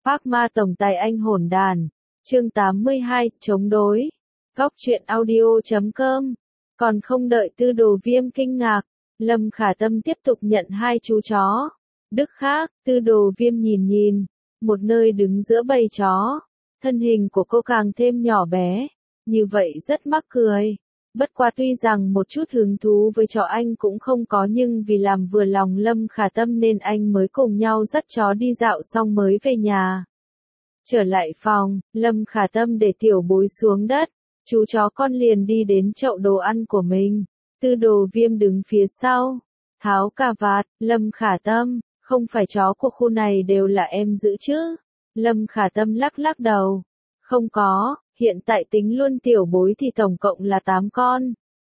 Phác ma tổng tài anh hỗn đàn. Chương 82, chống đối. Góc truyện audio.com. Còn không đợi Tư Đồ Viêm kinh ngạc, Lâm Khả Tâm tiếp tục nhận hai chú chó. Đức khác, Tư Đồ Viêm nhìn, một nơi đứng giữa bầy chó. Thân hình của cô càng thêm nhỏ bé, như vậy rất mắc cười. Bất quá tuy rằng một chút hứng thú với chó anh cũng không có, nhưng vì làm vừa lòng Lâm Khả Tâm nên anh mới cùng nhau dắt chó đi dạo xong mới về nhà. Trở lại phòng, Lâm Khả Tâm để Tiểu Bối xuống đất, chú chó con liền đi đến chậu đồ ăn của mình. Tư Đồ Viêm đứng phía sau, tháo cà vạt. Lâm Khả Tâm, không phải chó của khu này đều là em giữ chứ? Lâm Khả Tâm lắc đầu. Không có, hiện tại tính luôn Tiểu Bối thì tổng cộng là 8 con.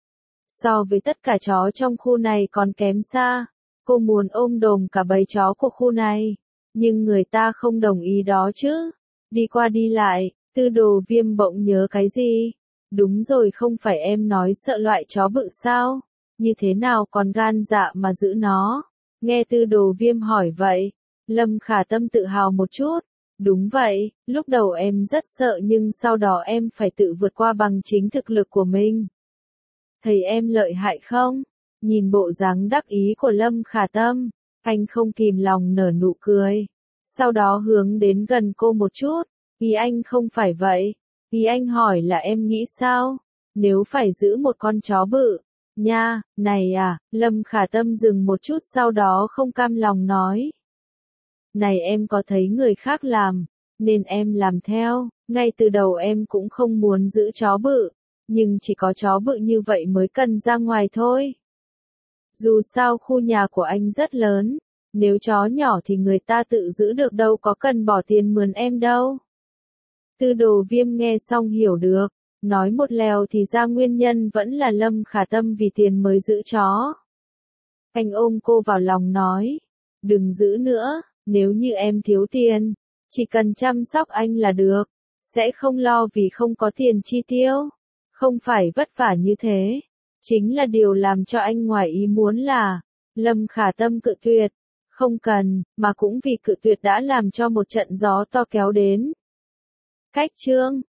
So với tất cả chó trong khu này còn kém xa. Cô muốn ôm đồm cả bầy chó của khu này, nhưng người ta không đồng ý đó chứ. Đi qua đi lại, Tư Đồ Viêm bỗng nhớ cái gì. Đúng rồi, không phải em nói sợ loại chó bự sao? Như thế nào còn gan dạ mà giữ nó? Nghe Tư Đồ Viêm hỏi vậy, Lâm Khả Tâm tự hào một chút. Đúng vậy, lúc đầu em rất sợ nhưng sau đó em phải tự vượt qua bằng chính thực lực của mình. Thấy em lợi hại không? Nhìn bộ dáng đắc ý của Lâm Khả Tâm, anh không kìm lòng nở nụ cười. Sau đó hướng đến gần cô một chút. Ý anh không phải vậy. Ý anh hỏi là em nghĩ sao? Nếu phải giữ một con chó bự, nha, này à, Lâm Khả Tâm dừng một chút sau đó không cam lòng nói. Này em có thấy người khác làm, nên em làm theo, ngay từ đầu em cũng không muốn giữ chó bự, nhưng chỉ có chó bự như vậy mới cần ra ngoài thôi. Dù sao khu nhà của anh rất lớn, nếu chó nhỏ thì người ta tự giữ được đâu có cần bỏ tiền mướn em đâu. Tư Đồ Viêm nghe xong hiểu được, nói một lèo thì ra nguyên nhân vẫn là Lâm Khả Tâm vì tiền mới giữ chó. Anh ôm cô vào lòng nói, đừng giữ nữa, nếu như em thiếu tiền, chỉ cần chăm sóc anh là được, sẽ không lo vì không có tiền chi tiêu. Không phải vất vả như thế, chính là điều làm cho anh ngoài ý muốn là, Lâm Khả Tâm cự tuyệt, không cần, mà cũng vì cự tuyệt đã làm cho một trận gió to kéo đến. Cách chương